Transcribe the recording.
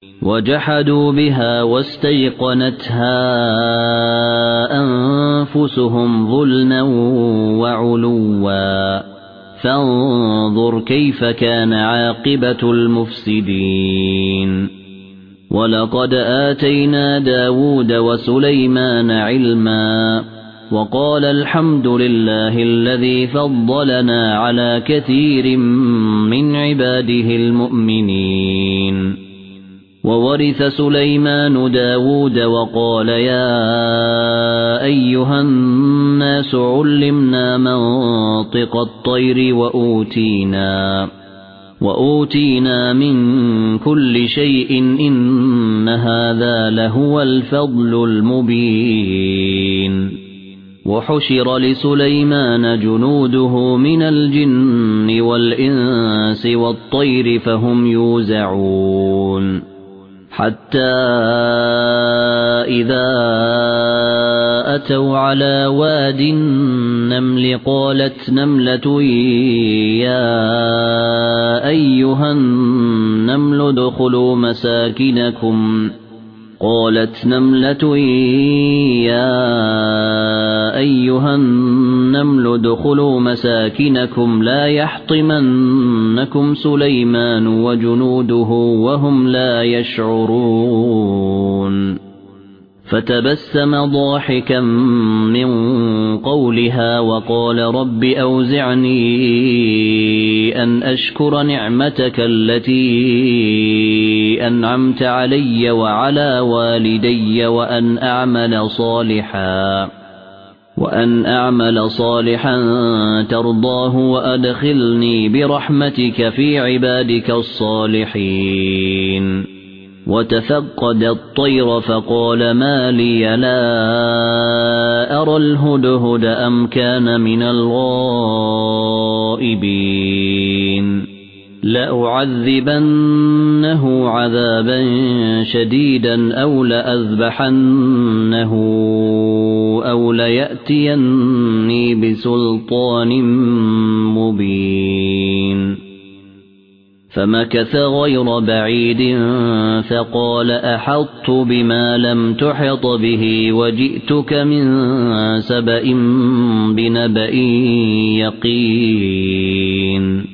وجحدوا بها واستيقنتها أنفسهم ظلما وعلوا فانظر كيف كان عاقبة المفسدين ولقد آتينا داود وسليمان علما وقال الحمد لله الذي فضلنا على كثير من عباده المؤمنين وورث سليمان داود وقال يا أيها الناس علمنا منطق الطير وأوتينا من كل شيء إن هذا لهو الفضل المبين وحشر لسليمان جنوده من الجن والإنس والطير فهم يوزعون حتى إذا أتوا على واد النمل قالت نملة يا أيها النمل ادخلوا مساكنكم لا يحطمنكم سليمان وجنوده وهم لا يشعرون فتبسم ضاحكا من قولها وقال رب أوزعني أن أشكر نعمتك التي أنعمت علي وعلى والدي وأن أعمل صالحا ترضاه وأدخلني برحمتك في عبادك الصالحين وتفقد الطير فقال ما لي لا أرى الهدهد أم كان من الغائبين لأعذبنه عذابا شديدا أو لأذبحنه أو ليأتيني بسلطان مبين فمكث غير بعيد فقال أحطت بما لم تحط به وجئتك من سبأ بنبأ يقين